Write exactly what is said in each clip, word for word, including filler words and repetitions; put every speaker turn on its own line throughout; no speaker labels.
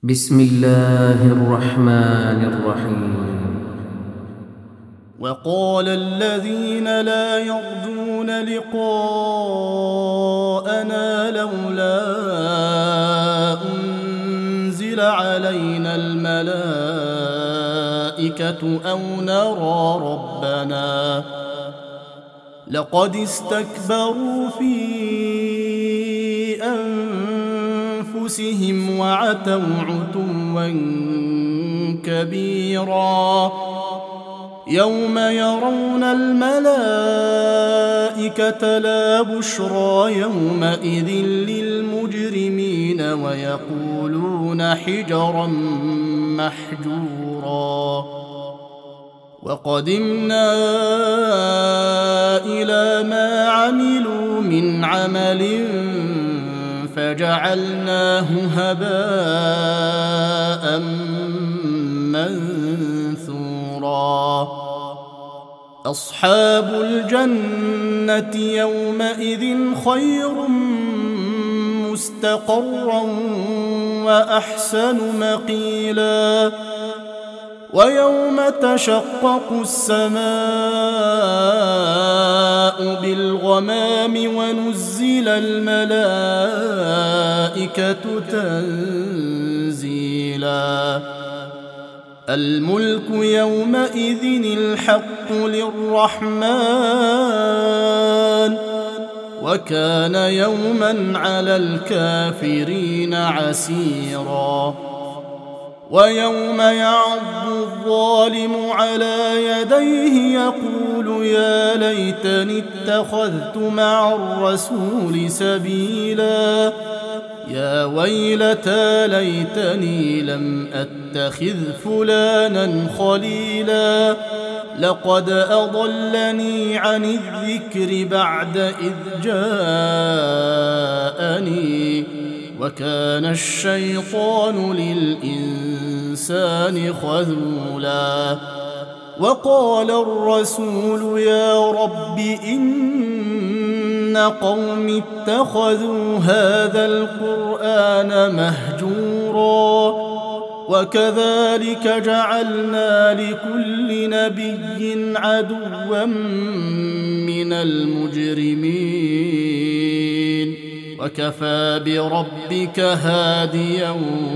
بسم الله الرحمن الرحيم.
وقال الذين لا يرجون لقاءنا لولا أنزل علينا الملائكة أو نرى ربنا لقد استكبروا في أنفسهم وعتوا عتوا كبيرا يوم يرون الملائكة لا بشرى يومئذ للمجرمين ويقولون حجرا محجورا وقدمنا إلى ما عملوا من عمل فجعلناه هباء منثورا أصحاب الجنة يومئذ خير مستقرا وأحسن مقيلا ويوم تشقق السماء بالغمام ونزل الملائكة تنزيلا الملك يومئذ الحق للرحمن وكان يوما على الكافرين عسيرا ويوم يعض الظالم على يديه يقول يا ليتني اتخذت مع الرسول سبيلا يا ويلتى ليتني لم أتخذ فلانا خليلا لقد أضلني عن الذكر بعد إذ جاءني وكان الشيطان للإنسان خذولا وقال الرسول يا رب إن قوم اتخذوا هذا القرآن مهجورا وكذلك جعلنا لكل نبي عدوا من المجرمين وكفى بربك هاديا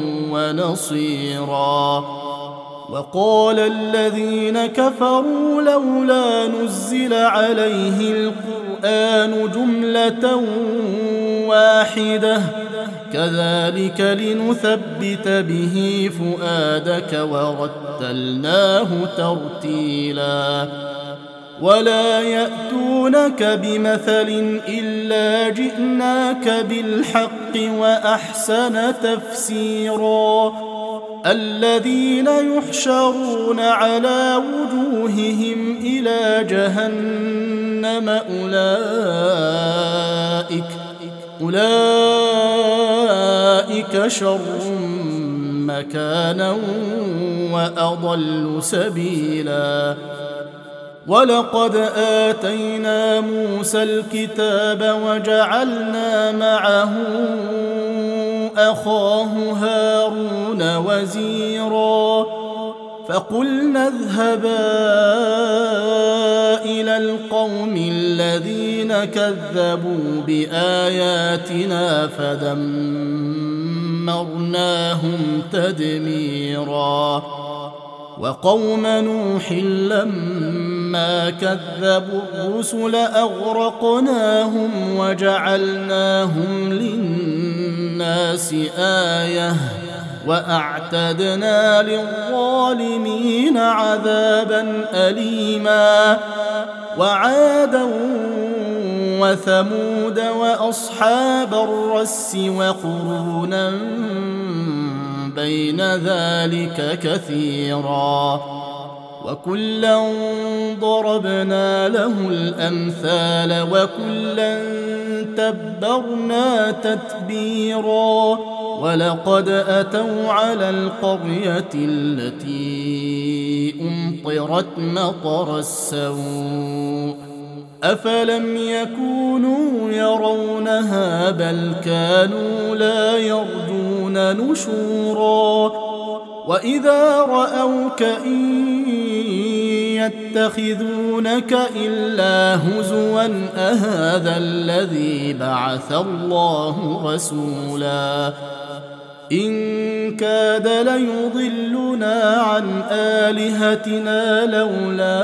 ونصيرا وقال الذين كفروا لولا نزل عليه القرآن جملة واحدة كذلك لنثبت به فؤادك ورتلناه ترتيلا ولا يأتونك بمثل إلا جئناك بالحق وأحسن تفسيرا الذين يحشرون على وجوههم إلى جهنم أولئك أولئك شر مكانا وأضل سبيلا ولقد آتينا موسى الكتاب وجعلنا معه أخاه هارون وزيرا فقلنا اذهبا إلى القوم الذين كذبوا بآياتنا فدمرناهم تدميرا وقوم نوح لما كذبوا الرسل أغرقناهم وجعلناهم للناس آية وأعتدنا للظالمين عذابا أليما وعادا وثمود وأصحاب الرس وقرونا بين ذلك كثيرا وكلا ضربنا له الأمثال وكلا تبرنا تتبيرا ولقد أتوا على القرية التي أمطرت مطر السوء أفلم يكونوا يرونها بل كانوا لا يرجون يتخذون نشورا وإذا رأوك إن يتخذونك إلا هزوا أهذا الذي بعث الله رسولا إن كاد ليضلنا عن آلهتنا لولا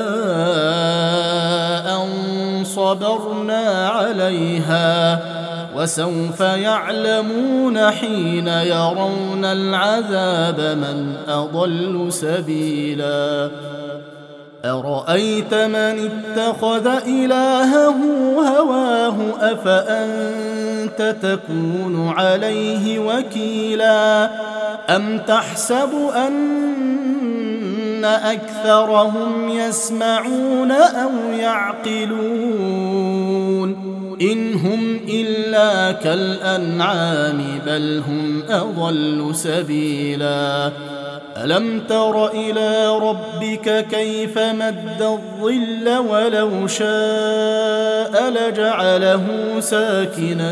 أن صبرنا عليها وسوف يعلمون حين يرون العذاب من أضل سبيلا أرأيت من اتخذ إلهه هواه أفأنت تكون عليه وكيلا أم تحسب أن أكثرهم يسمعون أو يعقلون إن هم إلا كالأنعام بل هم أضل سبيلا ألم تر إلى ربك كيف مد الظل ولو شاء لجعله ساكنا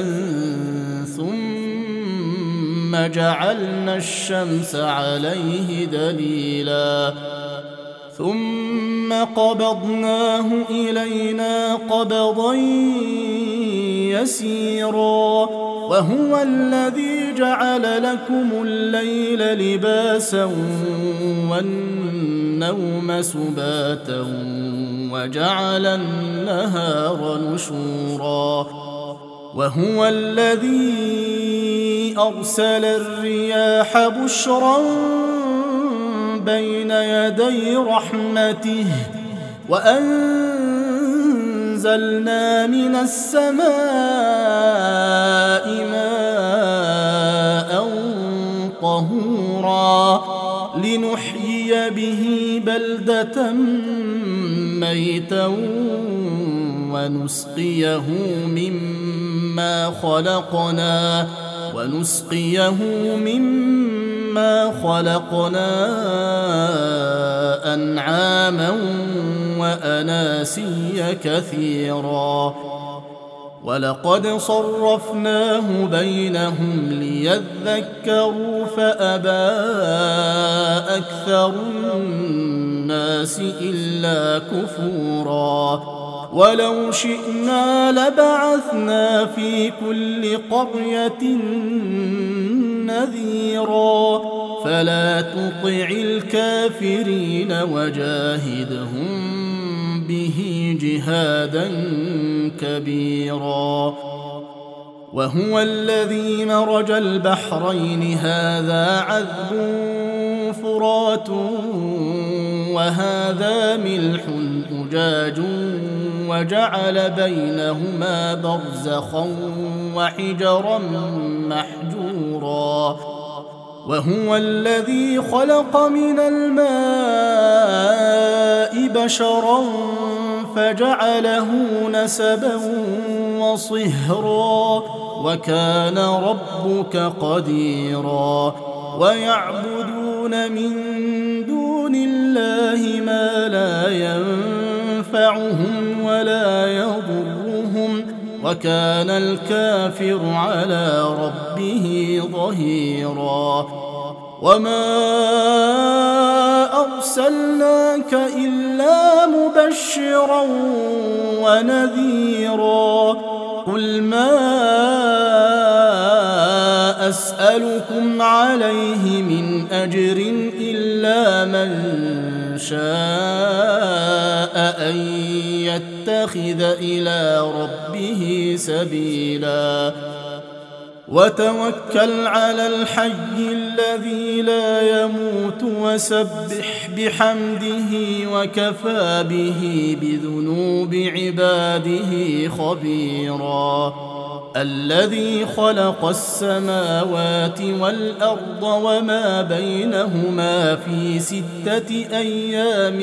ثم جعلنا الشمس عليه دليلا ثم قبضناه إلينا قبضا يسيرا وهو الذي جعل لكم الليل لباسا والنوم سباتا وجعل النهار نشورا وهو الذي أرسل الرياح بشرا بين يدي رحمته وأنزلنا من السماء ماء طهورا لنحيي به بلدة ميتا ونسقيه مما خلقنا ونسقيه مما خلقنا أنعاما وأناسيا كثيرا ولقد صرفناه بينهم ليذكروا فأبى أكثر الناس إلا كفورا ولو شئنا لبعثنا في كل قرية نذيرا فلا تطع الكافرين وجاهدهم به جهادا كبيرا وهو الذي مرج البحرين هذا عذب فرات وهذا ملح أجاج وجعل بينهما برزخا وحجرا محجورا وهو الذي خلق من الماء بشرا فجعله نسبا وصهرا وكان ربك قديرا ويعبدون من دون الله ما لا ينفعهم ولا يضرهم وكان الكافر على ربه ظهيرا وما أرسلناك إلا مبشرا ونذيرا قل ما أسألكم عليه من أجر إلا من شاء أن يتخذ إلى ربه سبيلا وتوكل على الحي الذي لا يموت وسبح بحمده وكفى به بذنوب عباده خبيرا الذي خلق السماوات والأرض وما بينهما في ستة أيام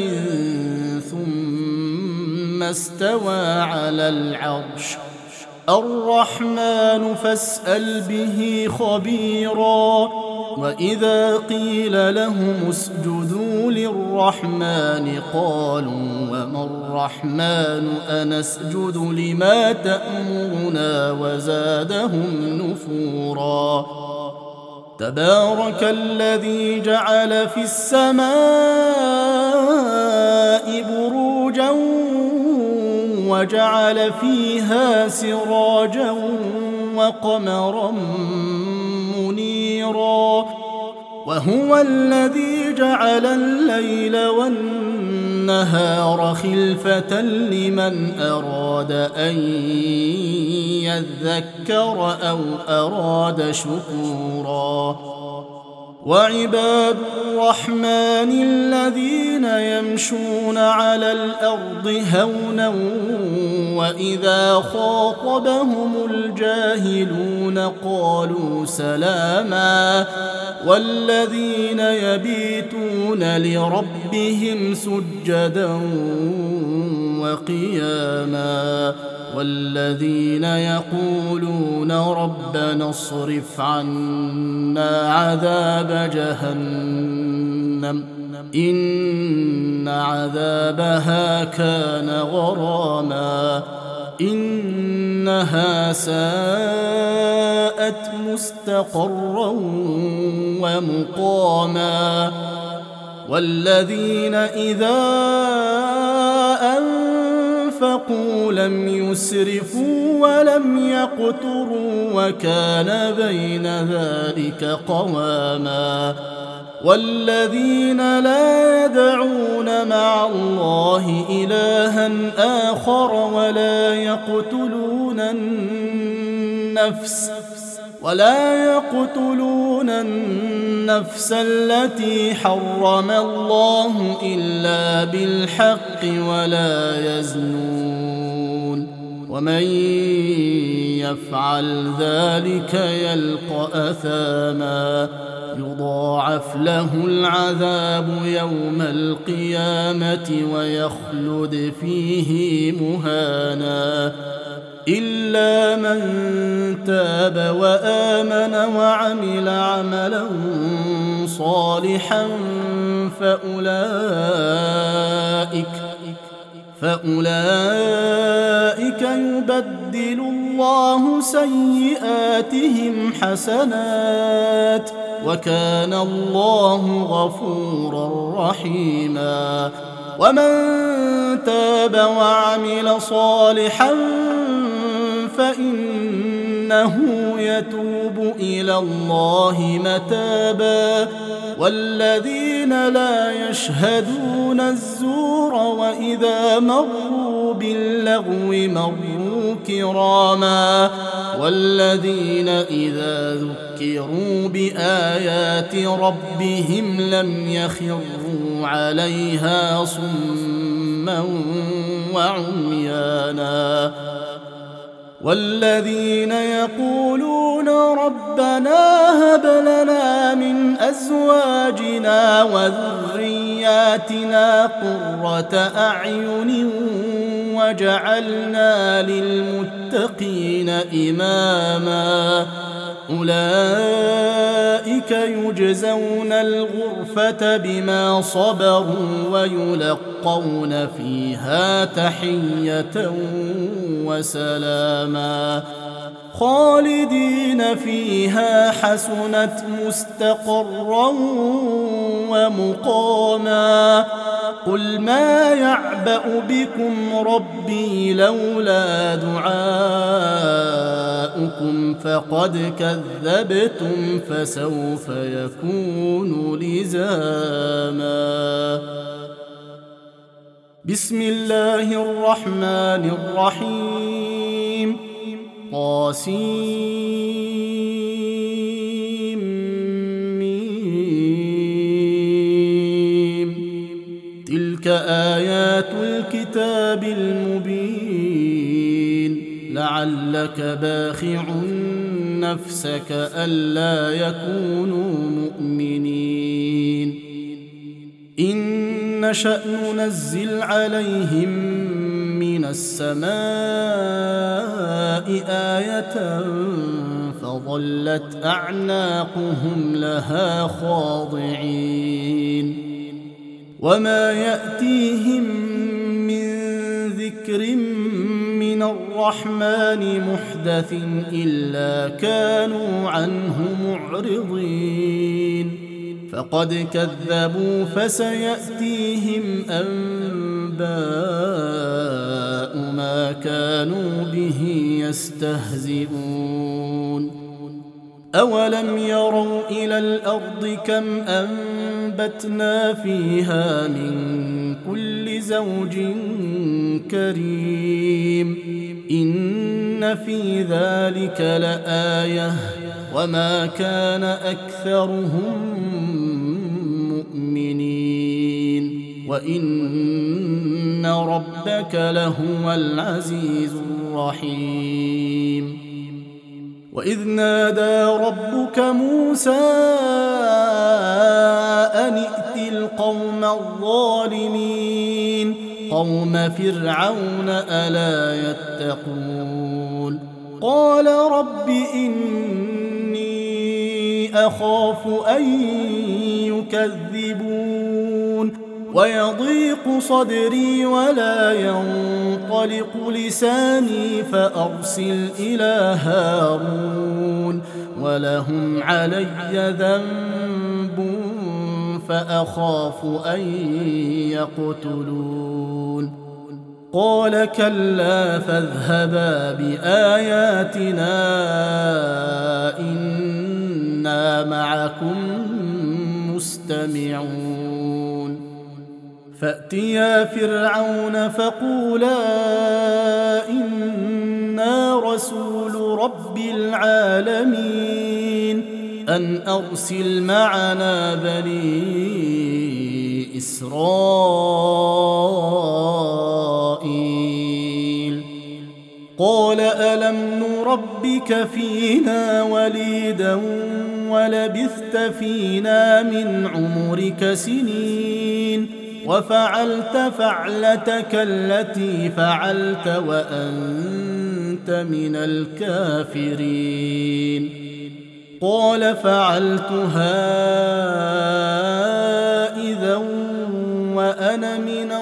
ثم استوى على العرش الرحمن فاسأل به خبيرا وإذا قيل لهم اسجدوا للرحمن قالوا وما الرحمن أنسجد لما تأمرنا وزادهم نفورا تبارك الذي جعل في السماء بروجا وجعل فيها سراجا وقمرا منيرا وهو الذي جعل الليل والنهار خلفة لمن أراد أن يذكر أو أراد شكورا وعباد الرحمن الذين يمشون على الأرض هونا وإذا خاطبهم الجاهلون قالوا سلاما والذين يبيتون لربهم سجدا وقياما والذين يقولون ربنا اصرف عنا عذاب جهنم إن عذابها كان غراما إنها ساءت مستقرا ومقاما والذين إذا أنفقوا لم يسرفوا ولم يقتروا وكان بين ذلك قواما والذين لا يدعون مع الله إلها آخر ولا يقتلون النفس ولا يقتلون النفس التي حرم الله إلا بالحق ولا يزنون ومن يفعل ذلك يلقى أثاما يضاعف له العذاب يوم القيامة ويخلد فيه مهانا إلا من تاب وآمن وعمل عملا صالحا فأولئك فأولئك يبدل الله سيئاتهم حسنات وكان الله غفورا رحيما ومن تاب وعمل صالحا فإنه يتوب إلى الله متابا والذين لا يشهدون الزور وإذا مروا باللغو مروا كراما والذين إذا ذكروا بآيات ربهم لم يخروا عليها صما وعميانا والذين يقولون ربنا هب لنا من أزواجنا وذرياتنا قرة أعين وجعلنا للمتقين إماما أولئك يجزون الغرفة بما صبروا ويلقون فيها تحية وسلاما خالدين فيها حسنت مستقرا ومقاما قل ما يعبأ بكم ربي لولا دعاؤكم فقد كذبتم فسوف يكون لزاما بسم الله الرحمن الرحيم طاسيم ميم تلك آيات الكتاب المبين لعلك باخع نفسك ألا يكونوا مؤمنين إن نشأ ننزل عليهم من السماء آية فظلت أعناقهم لها خاضعين وما يأتيهم من ذكر من من الرحمن محدث إلا كانوا عنه معرضين فقد كذبوا فسيأتيهم أنباء ما كانوا به يستهزئون أولم يروا إلى الأرض كم أنبتنا فيها من كل زوج كريم إن في ذلك لآية وما كان أكثرهم مؤمنين وإن ربك لهو العزيز الرحيم وإذ نادى ربك موسى أن ائت القوم الظالمين قوم فرعون ألا يتقون قال رب إني أخاف أن يكذبون ويضيق صدري ولا ينطلق لساني فأرسل إلى هارون ولهم علي ذنب فأخاف أن يقتلون قال كلا فاذهبا بآياتنا إنا معكم مستمعون فأتيا فرعون فقولا إنا رسول رب العالمين أن أرسل معنا بني إسرائيل قال ألم نربك فينا وليدا ولبثت فينا من عمرك سنين وفعلت فعلتك التي فعلت وأنت من الكافرين قال فعلتها إذا وأنا من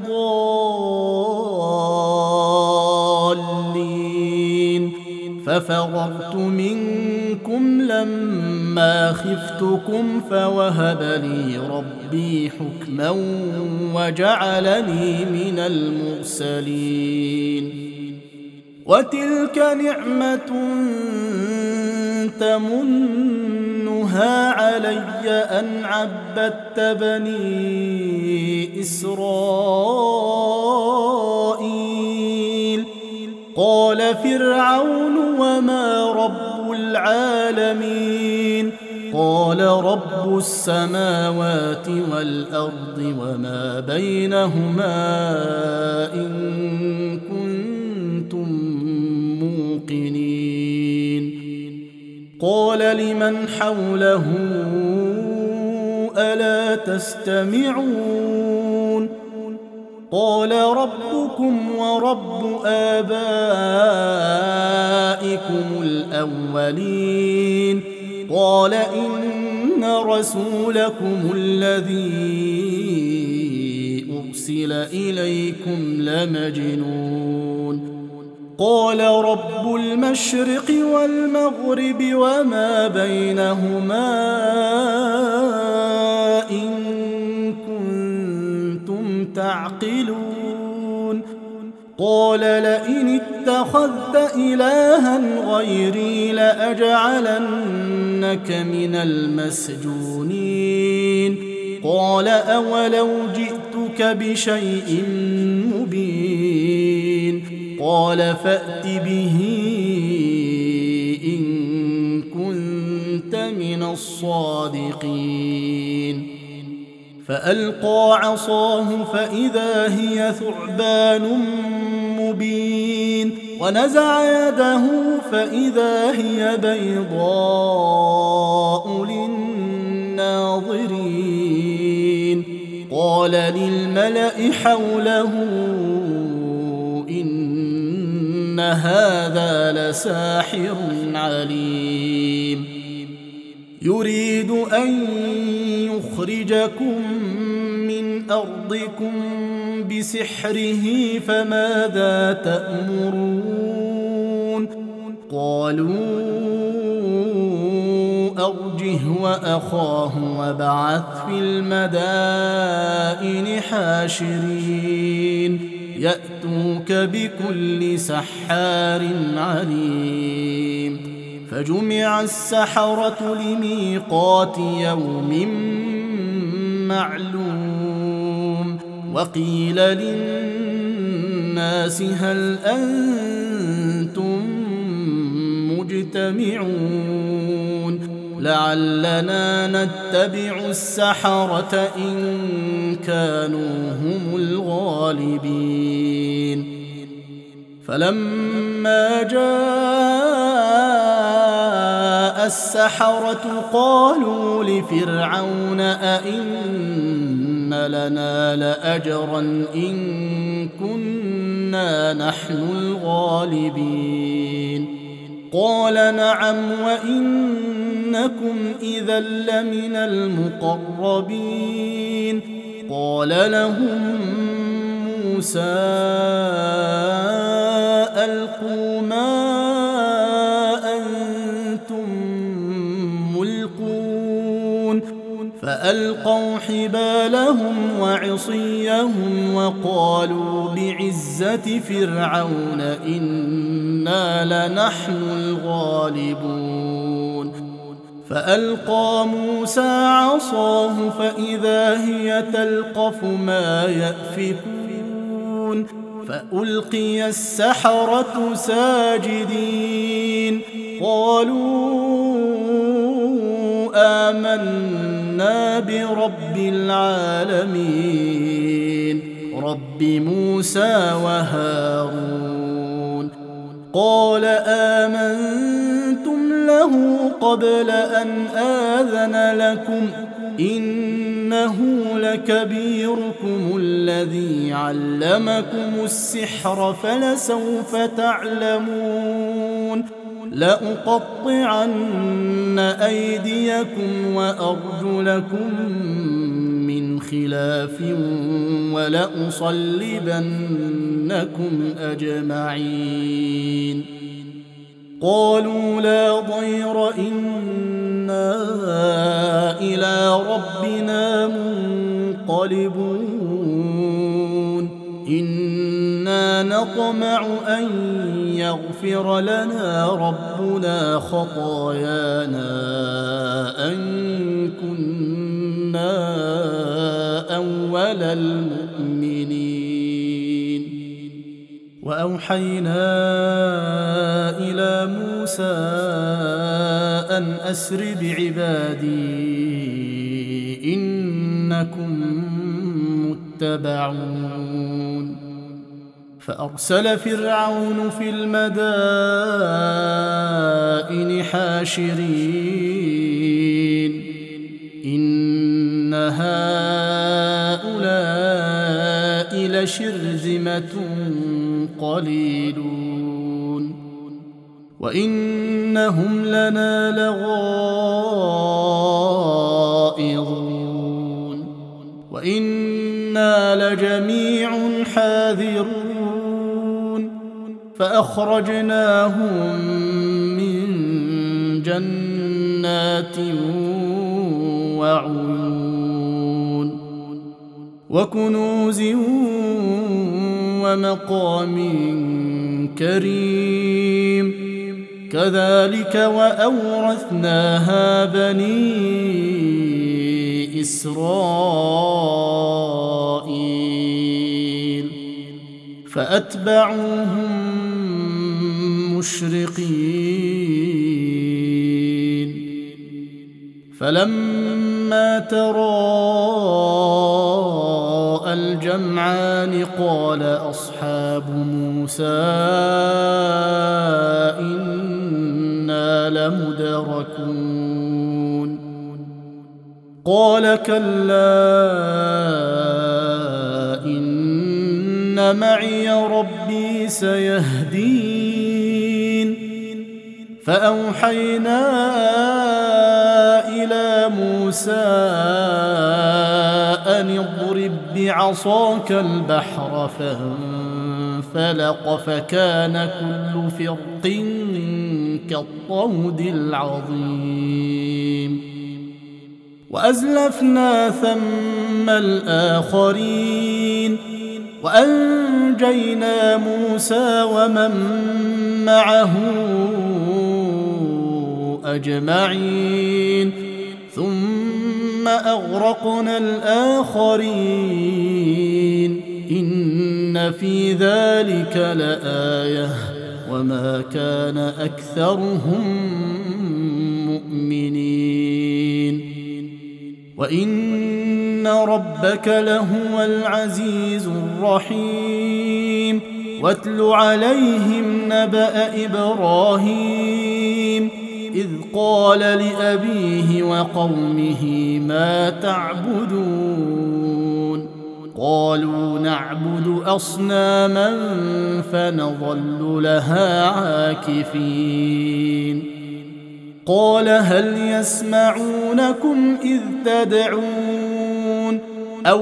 الضالين ففررت منكم لما خفتكم فوهب لي ربي حكما وجعلني من المرسلين وتلك نعمة تمنها علي أن عبدت بني إسرائيل قال فرعون وما رب العالمين قال رب السماوات والأرض وما بينهما إن كنتم موقنين قال لمن حوله ألا تستمعون قال ربكم ورب آبائكم الأولين قال إن رسولكم الذي أرسل إليكم لمجنون قال رب المشرق والمغرب وما بينهما إن كنتم تعقلون قال لئن اتخذت إلها غيري لأجعلنك من المسجونين قال أولو جئتك بشيء مبين قال فأت به إن كنت من الصادقين فألقى عصاه فإذا هي ثعبان مبين ونزع يده فإذا هي بيضاء للناظرين قال للملأ حوله إن هذا لساحر عليم يريد أن يخرجكم من أرضكم بسحره فماذا تأمرون قالوا أرجه وأخاه وابعث في المدائن حاشرين يأتوك بكل سحار عليم فجمع السحرة لميقات يوم معلوم وقيل للناس هل أنتم مجتمعون لعلنا نتبع السحرة إن كانوا هم الغالبين فلما جاء السحرة قالوا لفرعون أئن لنا لأجرا إن كنا نحن الغالبين قال نعم وإنكم إذا لمن المقربين قال لهم موسى ألقوا ما أنتم ملقون فألقوا حبالهم وعصيهم وقالوا بعزة فرعون إنا لنحن الغالبون فألقى موسى عصاه فإذا هي تلقف ما يأفكون فألقي السحرة ساجدين قالوا آمنا برب العالمين رب موسى وهارون قال آمنتم له قبل أن آذن لكم إنه لكبيركم الذي علمكم السحر فلسوف تعلمون لأقطعن أيديكم وأرجلكم من خلاف ولأصلبنكم أجمعين قالوا لا ضير إنا إلى ربنا منقلبون إنا نطمع أن يغفر لنا ربنا خطايانا أن كنا أول المؤمنين وأوحينا إلى موسى أن أسر بعبادي إنكم متبعون فأرسل فرعون في المدائن حاشرين إن هؤلاء لشرذمة قليلون وإنهم لنا لغائظون وإنا لجميع حاذرون فأخرجناهم من جنات وعيون وكنوز ومقام كريم كذلك وأورثناها بني إسرائيل فأتبعوهم مشرقين فلما تراءى الجمعان قال أصحاب موسى إنا لمدركون قال كلا إن معي ربي سيهدين فأوحينا إلى موسى أن اضرب بعصاك البحر فانفلق فكان كل فرق كالطود العظيم وأزلفنا ثم الآخرين وأنجينا موسى ومن معه أجمعين ثم أغرقنا الآخرين إن في ذلك لآية وما كان أكثرهم مؤمنين وإن ربك لهو العزيز الرحيم واتل عليهم نبأ إبراهيم إذ قال لأبيه وقومه ما تعبدون قالوا نعبد أصناما فنظل لها عاكفين قال هل يسمعونكم إذ تدعون أو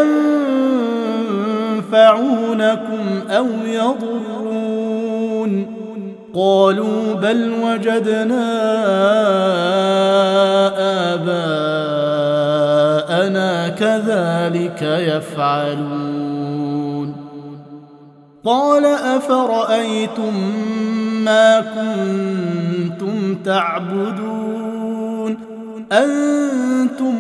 ينفعونكم أو يضرون قالوا بل وجدنا آباءنا كذلك يفعلون قال أفرأيتم ما كنتم تعبدون أنتم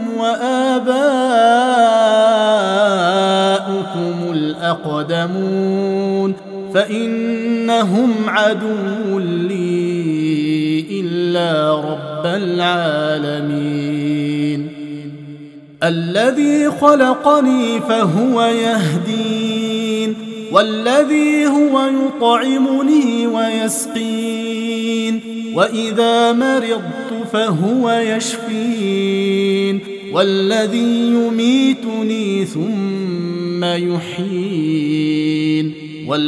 وآباؤكم الأقدمون فإنهم عدو لي إلا رب العالمين الذي خلقني فهو يهدين والذي هو يطعمني ويسقين وإذا مرضت فهو يشفين والذي يميتني ثم يحيين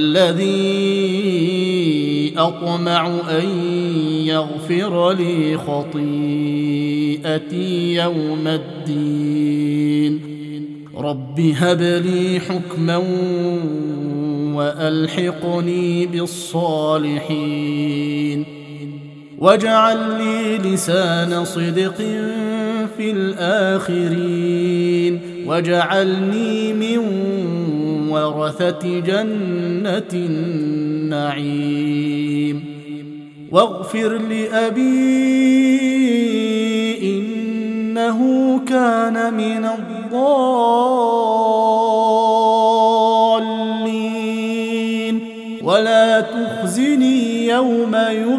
والذي أطمع أن يغفر لي خطيئتي يوم الدين رب هب لي حكما وألحقني بالصالحين واجعل لي لسان صدق في الآخرين واجعلني من ورثة جنة النعيم واغفر لأبي إنه كان من الضالين ولا تخزني يوم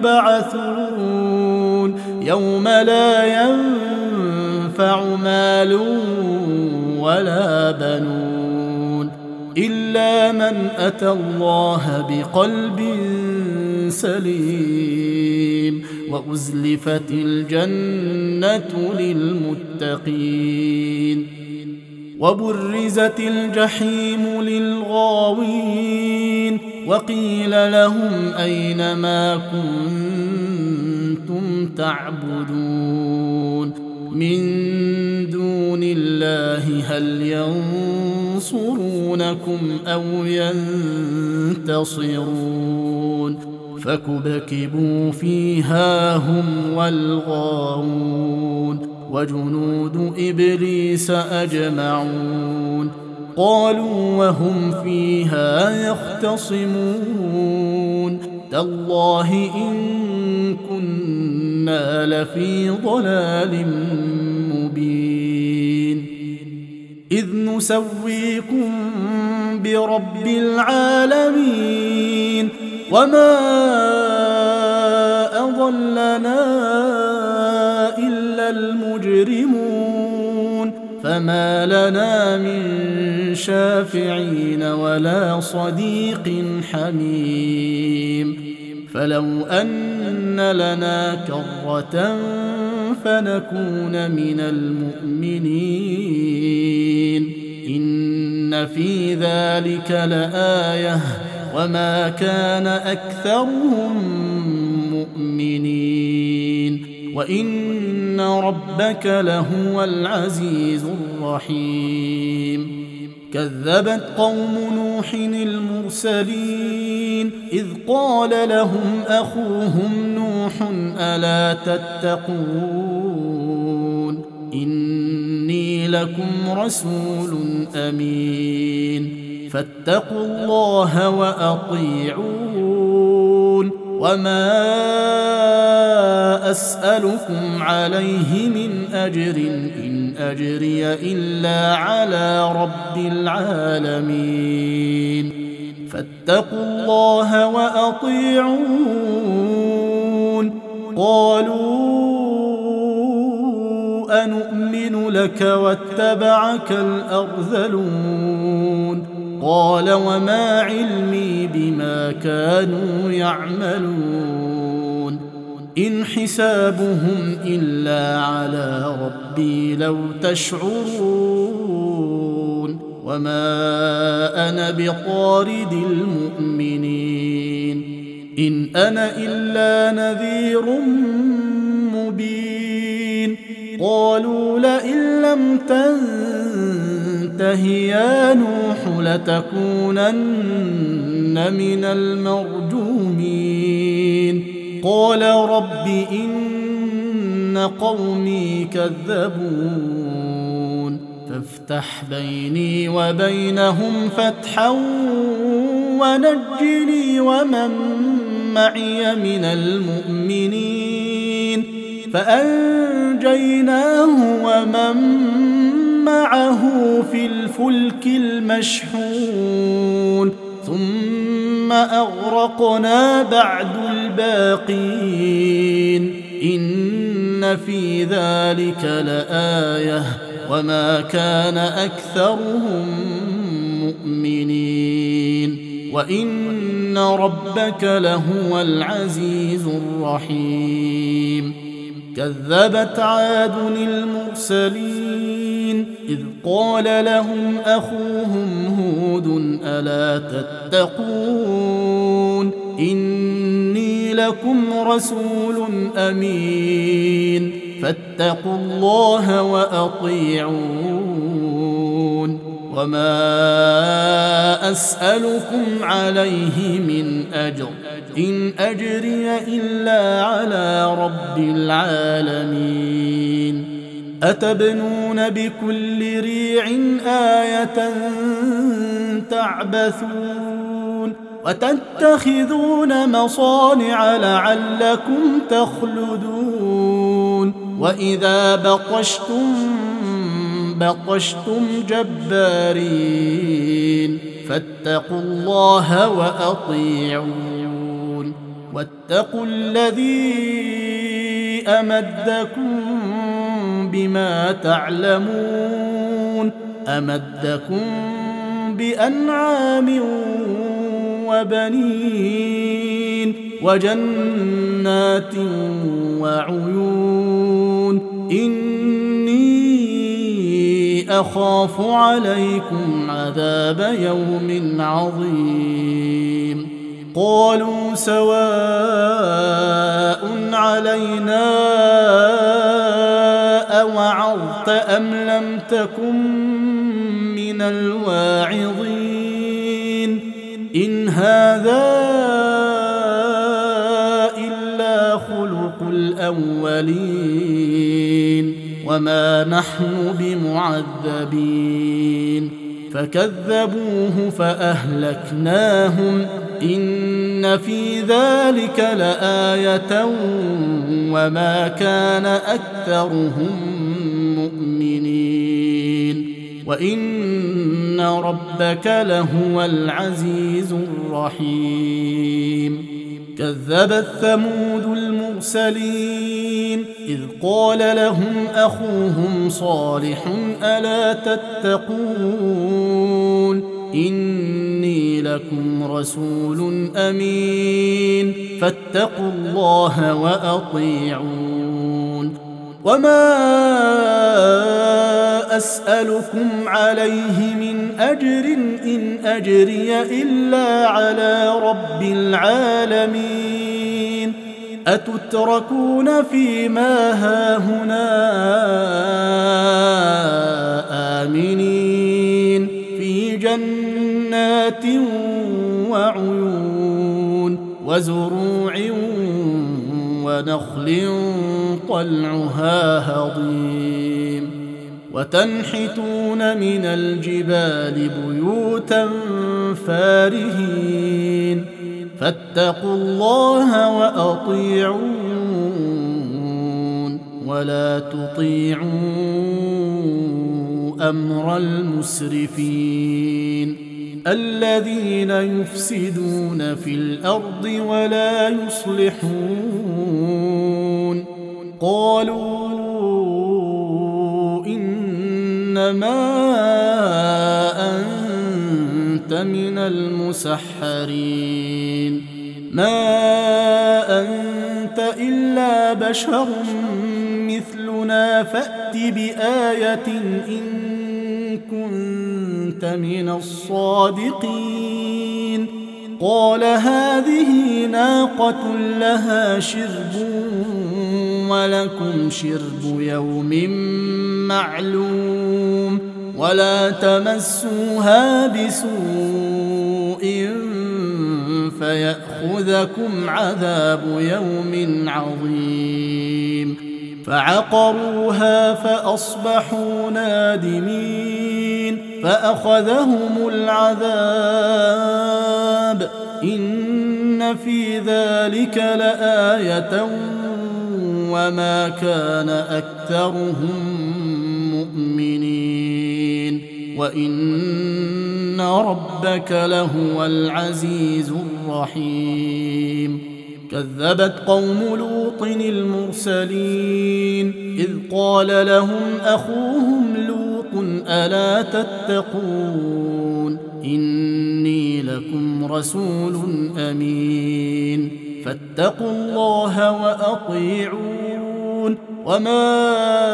يبعثون يوم لا ينفع مال ولا بنون إلا من أتى الله بقلب سليم وأزلفت الجنة للمتقين وبرزت الجحيم للغاوين وقيل لهم أين ما كنتم تعبدون من دون الله هل ينصرونكم أو ينتصرون فكبكبوا فيها هم والغاوون وجنود إبليس أجمعون قالوا وهم فيها يختصمون تالله إن كنا لفي ضلال مبين إذ نسويكم برب العالمين وما أضلنا إلا المجرمون فما لنا من شافعين ولا صديق حميم فلو أن لنا كرة فنكون من المؤمنين إن في ذلك لآية وما كان أكثرهم مؤمنين وإن وإن ربك لهو العزيز الرحيم كذبت قوم نوح المرسلين إذ قال لهم أخوهم نوح ألا تتقون إني لكم رسول أمين فاتقوا الله وأطيعون وما أسألكم عليه من أجر إن أجري إلا على رب العالمين فاتقوا الله وأطيعون قالوا أنؤمن لك واتبعك الأرذلون قال وما علمي بما كانوا يعملون إن حسابهم إلا على ربي لو تشعرون وما أنا بطارد المؤمنين إن أنا إلا نذير مبين قالوا لئن لم تنته يا نوح لتكونن من المرجومين قال رب إن قومي كذبون فافتح بيني وبينهم فتحا ونجني ومن معي من المؤمنين فأنجيناه ومن معه في الفلك المشحون ثم أغرقنا بعد الباقين إن في ذلك لآية وما كان أكثرهم مؤمنين وإن ربك لهو العزيز الرحيم كذبت عاد المرسلين إذ قال لهم أخوهم هود ألا تتقون إني لكم رسول أمين فاتقوا الله وأطيعون وما أسألكم عليه من أجر إن أجري إلا على رب العالمين أتبنون بكل ريع آية تعبثون وتتخذون مصانع لعلكم تخلدون وإذا بطشتم بطشتم جبارين فاتقوا الله وأطيعون واتقوا الذي أمدكم بما تعلمون أمدكم بأنعام وبنين وجنات وعيون إني أخاف عليكم عذاب يوم عظيم قالوا سواء علينا أوعظت أم لم تكن من الواعظين إن هذا إلا خلق الأولين وما نحن بمعذبين فكذبوه فأهلكناهم إن في ذلك لآية وما كان أكثرهم مؤمنين وإن ربك لهو العزيز الرحيم كذبت ثمود المرسلين إذ قال لهم أخوهم صالح ألا تتقون إني لكم رسول أمين فاتقوا الله وأطيعون وما أسألكم عليه من أجر إن أجري إلا على رب العالمين أتتركون فيما هاهنا آمنين في جنات وعيون وزروع ونخل طلعها هضيم وتنحتون من الجبال بيوتا فارهين فاتقوا الله وأطيعون ولا تطيعوا أمر المسرفين الذين يفسدون في الأرض ولا يصلحون قالوا إنما أنت من المسحرين ما أنت إلا بشر مثلنا فأت بآية إن كنت من الصادقين قال هذه ناقة لها شرب ولكم شرب يوم معلوم ولا تمسوها بسوء فيأخذكم عذاب يوم عظيم فعقروها فأصبحوا نادمين فأخذهم العذاب إن في ذلك لآية وما كان أكثرهم مؤمنين وإن ربك لهو العزيز الرحيم كذبت قوم لوط المرسلين إذ قال لهم أخوهم لوط ألا تتقون إني لكم رسول أمين فاتقوا الله وأطيعون وما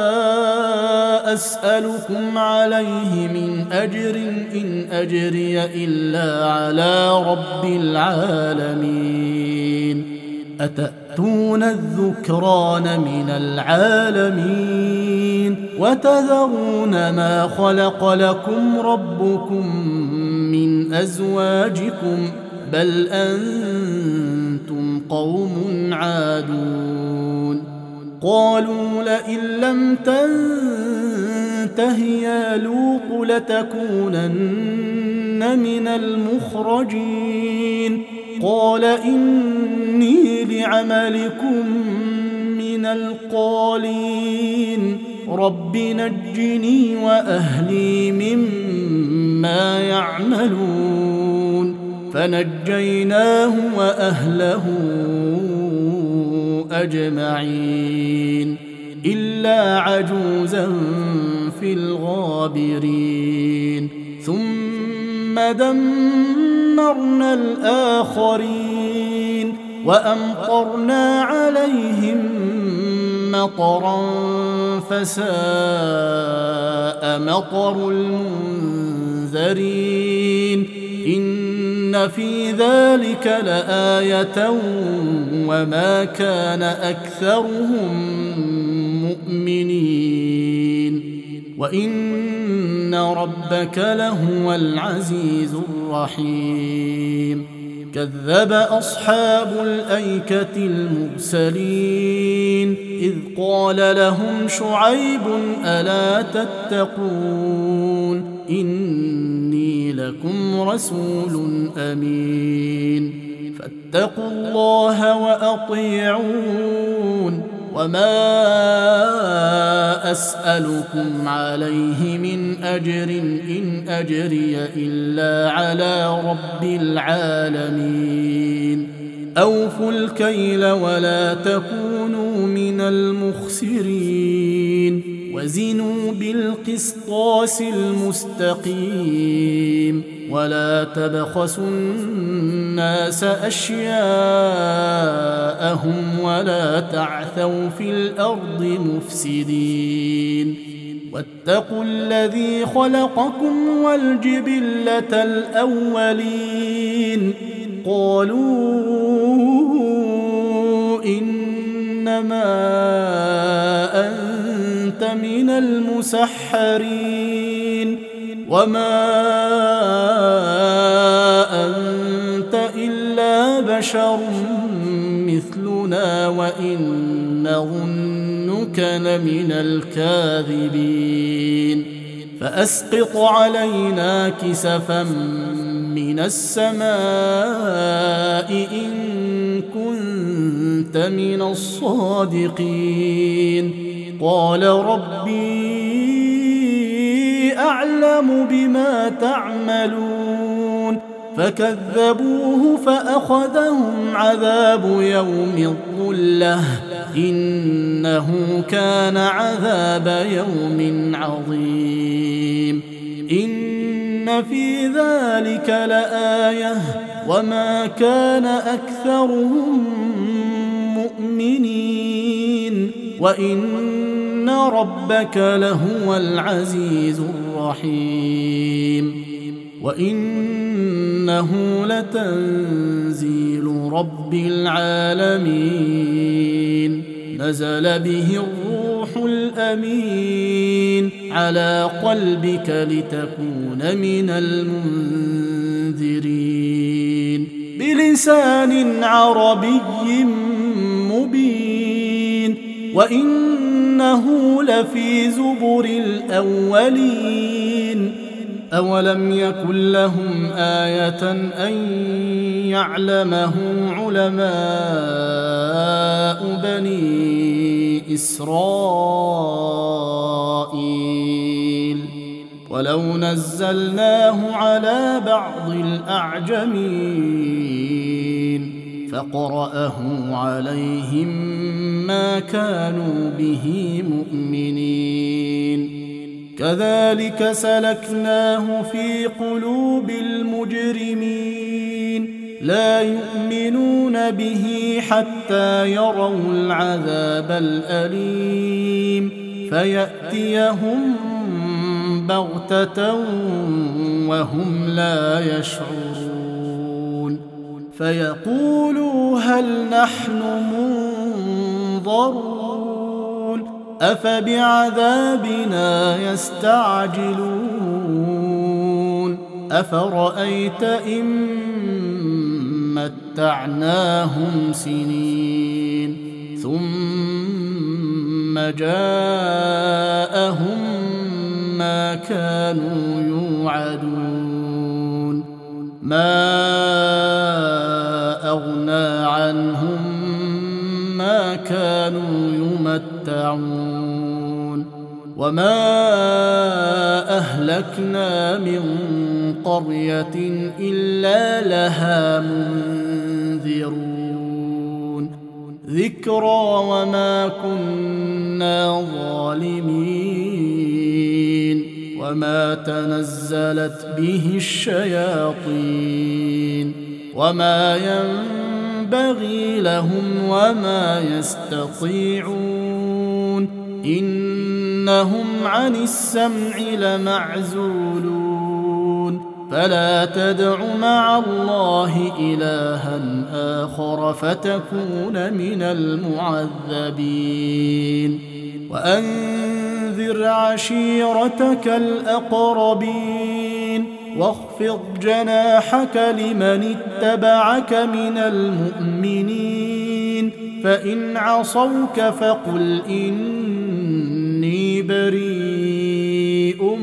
أسألكم عليه من أجر إن أجري إلا على رب العالمين أتأتون الذكران من العالمين وتذرون ما خلق لكم ربكم من أزواجكم بل أنتم قوم عادون قالوا لئن لم تنته يا لوط لتكونن من المخرجين قال إني لعملكم من القالين رب نجني وأهلي مما يعملون فنجيناه وأهله أجمعين إلا عجوزا في الغابرين ثم دمرنا الآخرين وأمطرنا عليهم مطرا فساء مطر المنذرين إن في ذلك لآية وما كان أكثرهم مؤمنين وإن ربك لهو العزيز الرحيم كذب أصحاب الأيكة المرسلين إذ قال لهم شعيب ألا تتقون إني لكم رسول أمين فاتقوا الله وأطيعون وما أسألكم عليه من أجر إن أجري إلا على رب العالمين أوفوا الكيل ولا تكونوا من المخسرين وزنوا بالقسطاس المستقيم ولا تبخسوا الناس أشياءهم ولا تعثوا في الأرض مفسدين واتقوا الذي خلقكم والجبلة الأولين قالوا إن إنما أنت من المسحرين وما أنت إلا بشر مثلنا وإن نظنك لمن الكاذبين فأسقط علينا كسفا من السماء إن كنت من الصادقين قال ربي أعلم بما تعملون فكذبوه فأخذهم عذاب يوم الظلة إنه كان عذاب يوم عظيم إن في ذلك لآية وما كان أكثرهم مؤمنين وإن ربك لهو العزيز الرحيم وإنه لتنزيل رب العالمين نزل به الروح الأمين على قلبك لتكون من المنذرين بلسان عربي مبين وإنه لفي زبر الأولين أولم يكن لهم آية أن يعلمه علماء بني إسرائيل ولو نزلناه على بعض الأعجمين فقرأه عليهم ما كانوا به مؤمنين كذلك سلكناه في قلوب المجرمين لا يؤمنون به حتى يروا العذاب الأليم فيأتيهم بغتة وهم لا يشعرون فيقولوا هل نحن منظرون أفبعذابنا يستعجلون أفرأيت إن متعناهم سنين ثم جاءهم ما كانوا يوعدون ما أغنى عنهم ما كانوا يمتعون وما أهلكنا من قرية إلا لها منذرون ذكرى وما كنا ظالمين وما تنزلت به الشياطين وما ينبغي لهم وما يستطيعون إنهم عن السمع لمعزولون فلا تدع مع الله إلها آخر فتكون من المعذبين وأنذر عشيرتك الأقربين واخفض جناحك لمن اتبعك من المؤمنين فإن عصوك فقل إني بريء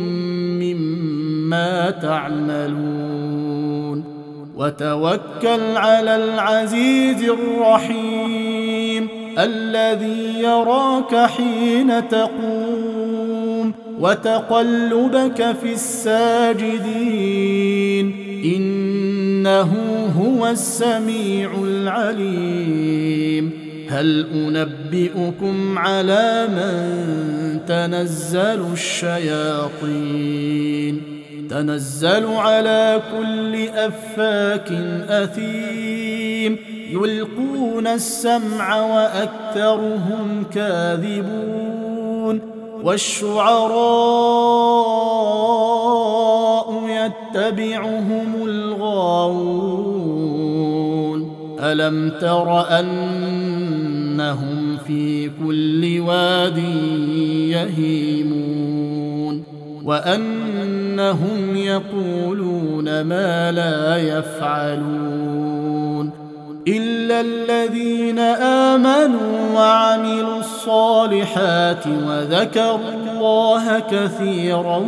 مما تعملون وتوكل على العزيز الرحيم الذي يراك حين تقوم وتقلبك في الساجدين إنه هو السميع العليم هل أنبئكم على من تنزل الشياطين تنزل على كل أفاك أثيم يلقون السمع وأكثرهم كاذبون والشعراء يتبعهم الغاوون ألم تر أنهم كل واد يهيمون وأنهم يقولون ما لا يفعلون إلا الذين آمنوا وعملوا الصالحات وذكروا الله كثيرا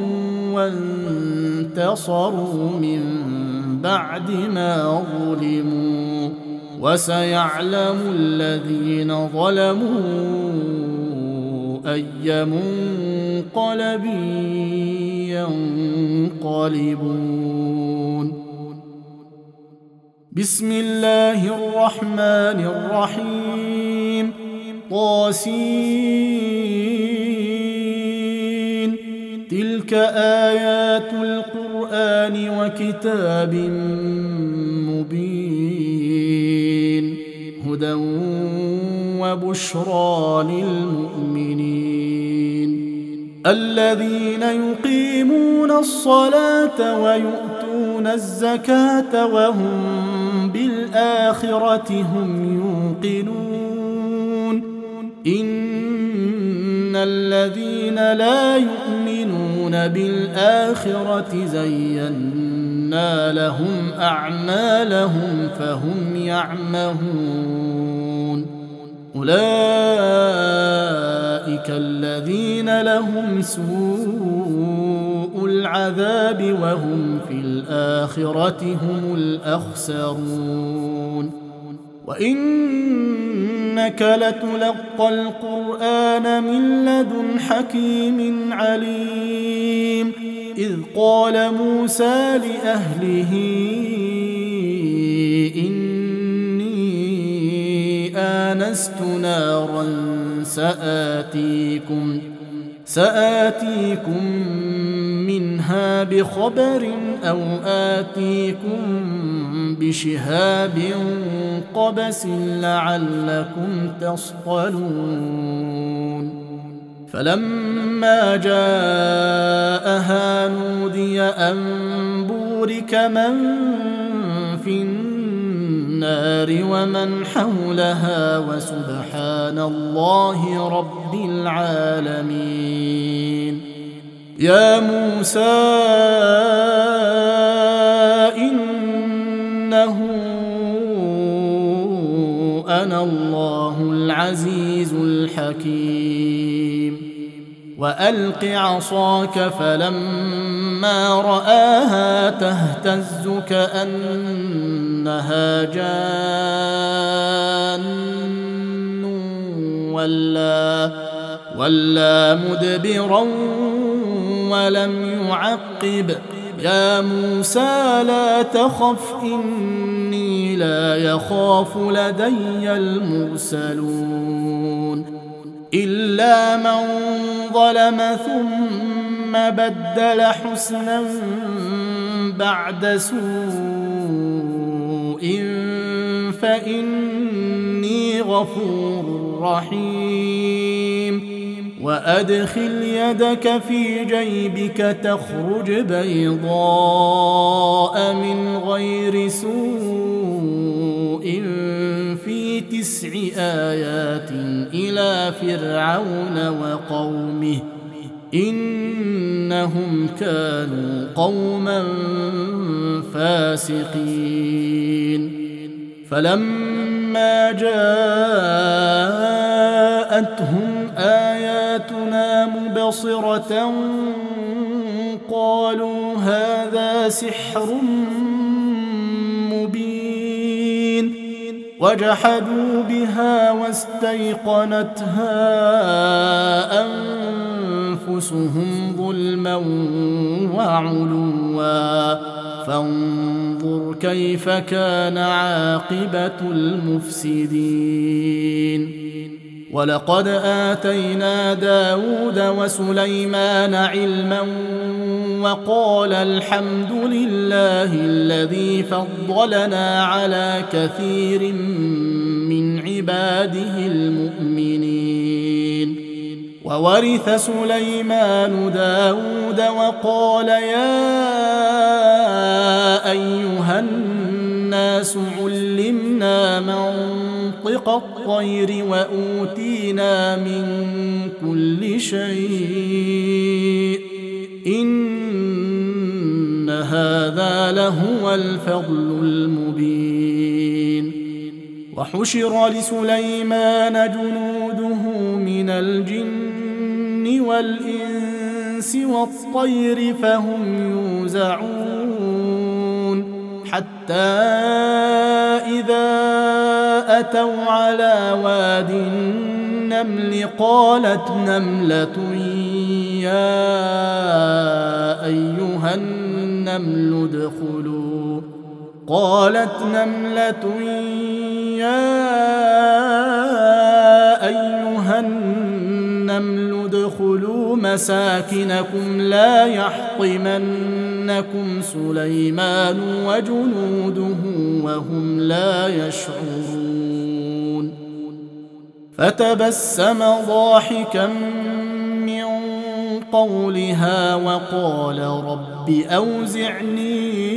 وانتصروا من بعد ما ظلموا وسيعلم الذين ظلموا أي منقلب ينقلبون. بسم الله الرحمن الرحيم. طاسين. تلك آيات القرآن وكتاب مبين هدى وبشرى للمؤمنين الذين يقيمون الصلاة ويؤتون الزكاة وهم بالآخرة هم يوقنون إن الذين لا يؤمنون بالآخرة زينا لهم أعمالهم فهم يعمهون أولئك الذين لهم سوء العذاب وهم في الآخرة هم الأخسرون وإنك لتلقى القرآن من لدن حكيم عليم إذ قال موسى لأهله إني آنست نارا سآتيكم سآتيكم منها بخبر أو آتيكم بشهاب قبس لعلكم تصطلون فلما جاءها نودي أن بورك من في النار ومن حولها وسبحان الله رب العالمين. يا موسى إنه أنا الله العزيز الحكيم وألق عصاك فلما رآها تهتز كأنها جان ولا, ولا مدبرا ولم يعقب يا موسى لا تخف إني لا يخاف لدي المرسلون إلا من ظلم ثم بدل حسنا بعد سوء فإني غفور رحيم. وأدخل يدك في جيبك تخرج بيضاء من غير سوء في تسع آيات إلى فرعون وقومه إنهم كانوا قوما فاسقين. فلما جاءتهم آياتنا مبصرة قالوا هذا سحر مبين وجحدوا بها واستيقنتها أنفسهم ظلما وعلوا فانظر كيف كان عاقبة المفسدين. ولقد آتينا داود وسليمان علما وقال الحمد لله الذي فضلنا على كثير من عباده المؤمنين. وورث سليمان داود وقال يا أيها الناس علمنا منطق منطق الطير وأوتينا من كل شيء إن هذا لهو الفضل المبين. وحشر لسليمان جنوده من الجن والإنس والطير فهم يوزعون حتى إذا أتوا على واد النمل قالت نملة يا أيها النمل ادخلوا قالت نملة يا أيها النمل ادخلوا مساكنكم لا يحطمنكم سليمان وجنوده وهم لا يشعرون. فتبسم ضاحكا من قولها وقال رب أوزعني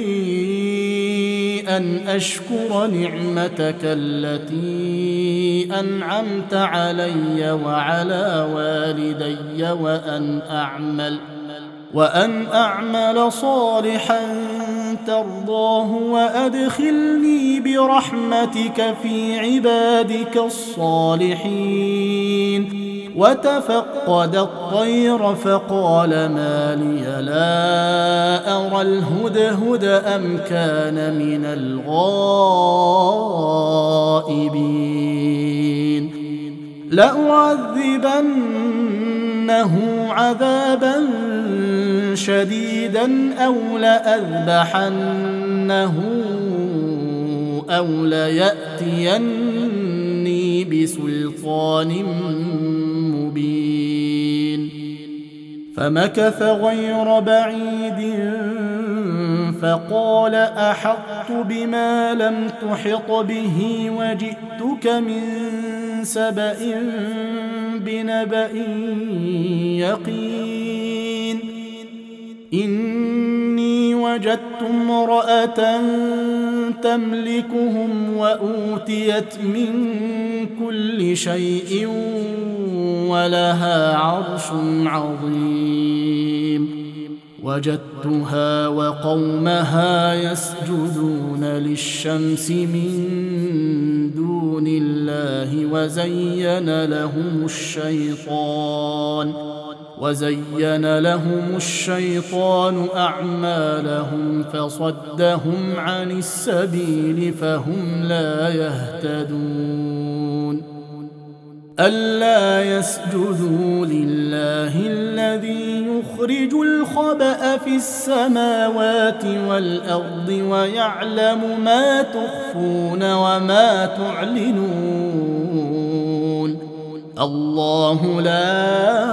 أن أشكر نعمتك التي أنعمت علي وعلى والدي وأن أعمل وأن أعمل صالحا ترضاه وأدخلني برحمتك في عبادك الصالحين. وتفقد الطير فقال ما لي لا أرى الهدهد أم كان من الغائبين لأعذبنه عذابا شديدا أو لأذبحنه أو ليأتيني بسلطان مبين. فمكث غير بعيد فقال أحطت بما لم تحط به وجئتك من سبأ بنبأ يقين إني وجدت امرأة تملكهم وأوتيت من كل شيء ولها عرش عظيم. وجدتها وقومها يسجدون للشمس من دون الله وزين لهم الشيطان وزين لهم الشيطان أعمالهم فصدهم عن السبيل فهم لا يهتدون. ألا يسجدوا لله الذي يخرج الخبأ في السماوات والأرض ويعلم ما تخفون وما تعلنون. الله لا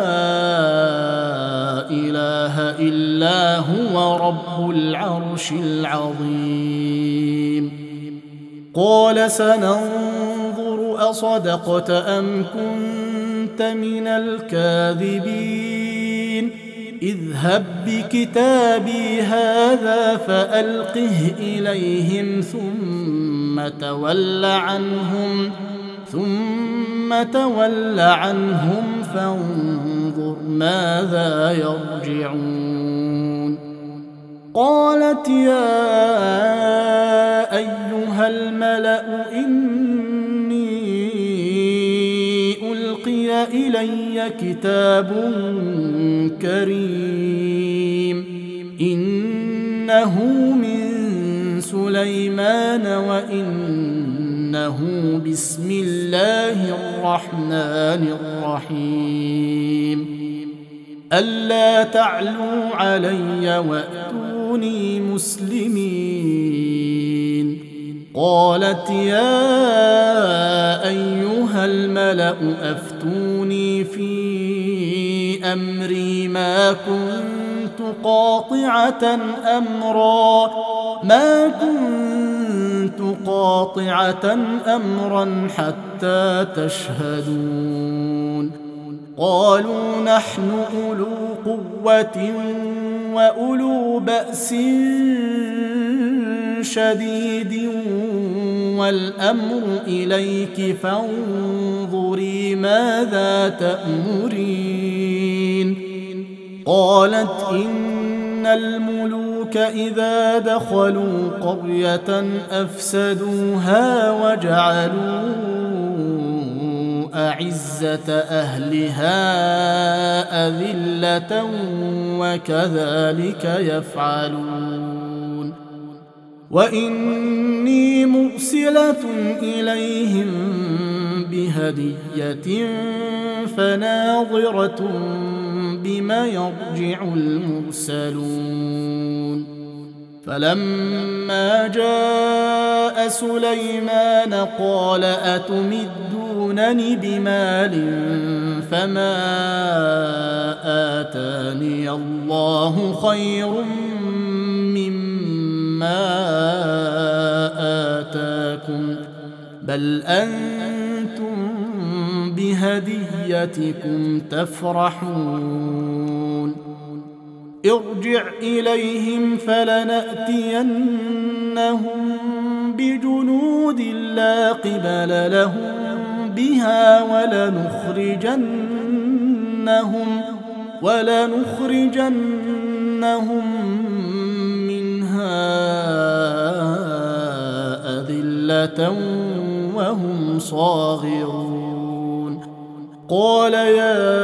إله إلا هو رب العرش العظيم. قال سننظر أصدقت أم كنت من الكاذبين اذهب بكتابي هذا فألقه إليهم ثم تول عنهم ثم تول عنهم فانظر ماذا يرجعون. قالت يا أيها الملأ إني ألقي إلي كتاب كريم إنه من سليمان وإنه بسم الله الرحمن الرحيم ألا تعلوا علي وأتوني مسلمين. قالت يا أيها الملأ أفتوني في أمري ما كنت قاطعة أمرا ما كنت قاطعة أمرا حتى تشهدون. قالوا نحن أولو قوة وأولو بأس شديد والأمر إليك فانظري ماذا تأمرين. قالت إن الملوك إذا دخلوا قرية أفسدوها وجعلوا أعزة أهلها أذلة وكذلك يفعلون. وإني مرسلة إليهم بهدية فناظرة بما يرجع المرسلون. فلما جاء سليمان قال أتمدونني بمال فما آتاني الله خير مما آتاكم بل أنتم بهديتكم تفرحون. ارجع إليهم فلنأتينهم بجنود لا قبل لهم بها ولنخرجنهم ولنخرجنهم منها أذلة وهم صاغرون. قال يا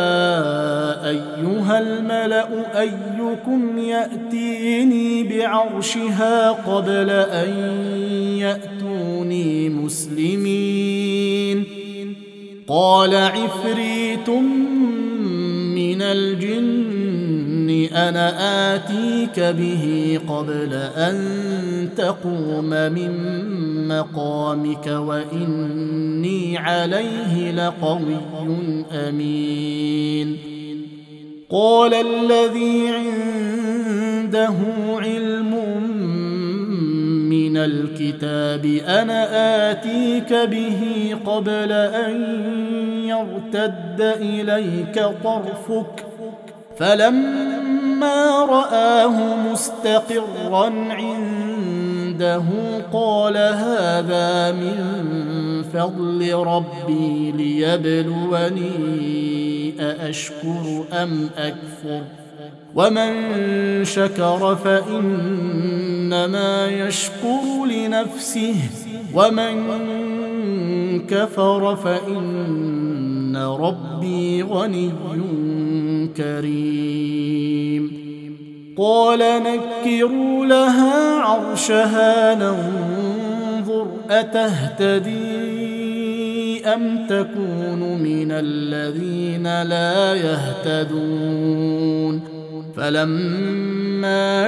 أيها الملأ أيكم يأتيني بعرشها قبل أن يأتوني مسلمين. قال عفريت من الجن أنا آتيك به قبل أن تقوم من مقامك وإني عليه لقوي أمين. قال الذي عنده علم من الكتاب أنا آتيك به قبل أن يرتد إليك طرفك فلما رآه مستقرا عنده قال هذا من فضل ربي ليبلوني أأشكر أم أكفر ومن شكر فإنما يشكر لنفسه ومن كفر فإن ربي غني كريم. قال نكروا لها عرشها ننظر أتهتدي أم تكون من الذين لا يهتدون. فلما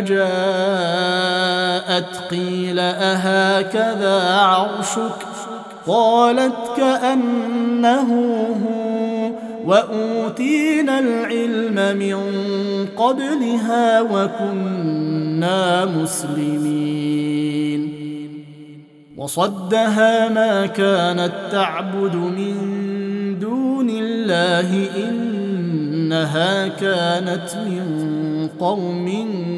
جاءت قيل أهكذا عرشك قالت كأنه هو وأوتينا العلم من قبلها وكنا مسلمين. وصدها ما كانت تعبد من دون الله إنها كانت من قوم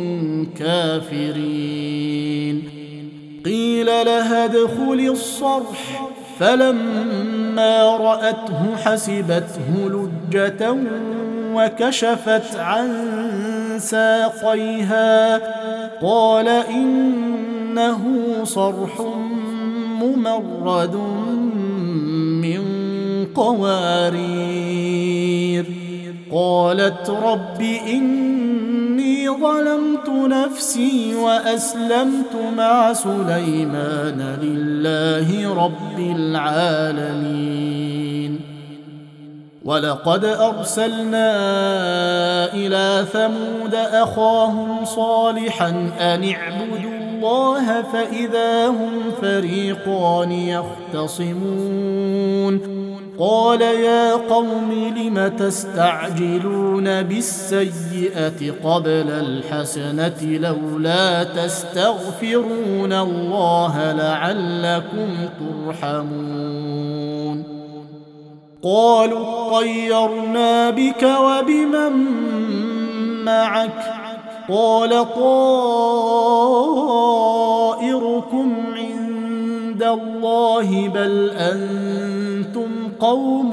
كافرين. قيل لها ادخلي الصرح فلما رأته حسبته لجة وكشفت عن ساقيها قال إنه صرح ممرد من قوارير. قالت رب إني ظلمت نفسي وأسلمت مع سليمان لله رب العالمين. ولقد أرسلنا إلى ثمود أخاهم صالحا أن اعبدوا الله فإذا هم فريقان يختصمون. قال يا قوم لم تستعجلون بالسيئة قبل الحسنة لولا تستغفرون الله لعلكم ترحمون. قالوا طيرنا بك وبمن معك قال طائركم الله بل أنتم قوم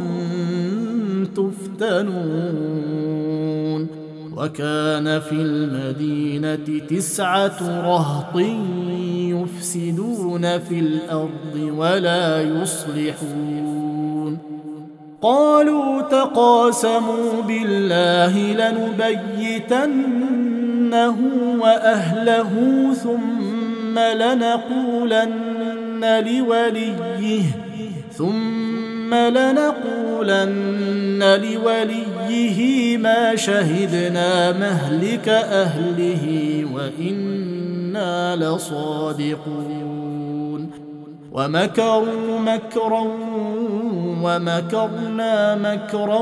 تفتنون وكان في المدينة تسعة رهط يفسدون في الأرض ولا يصلحون قالوا تقاسموا بالله لنبيتنه وأهله ثم لنقولن لوليه ثم لنقولن لوليه ما شهدنا مهلك أهله وإنا لصادقون ومكروا مكرا ومكرنا مكرا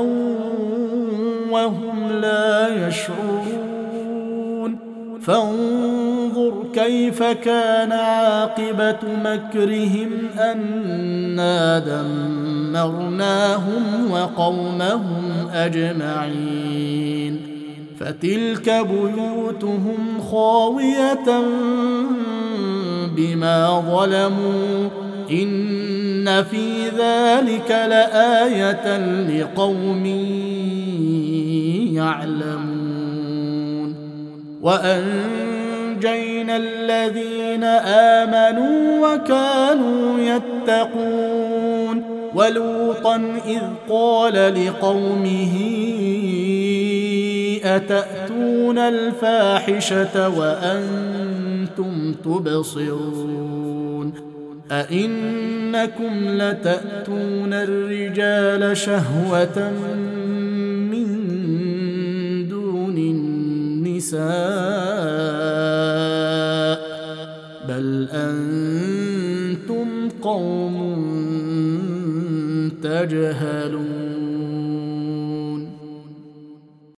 وهم لا يشعرون فانظر كيف كان عاقبة مكرهم أنا دمرناهم وقومهم أجمعين فتلك بيوتهم خاوية بما ظلموا إن في ذلك لآية لقوم يعلمون وأنجينا الذين آمنوا وكانوا يتقون ولوطا إذ قال لقومه أتأتون الفاحشة وأنتم تبصرون أئنكم لتأتون الرجال شهوة من دون النساء بل أنتم قوم تجهلون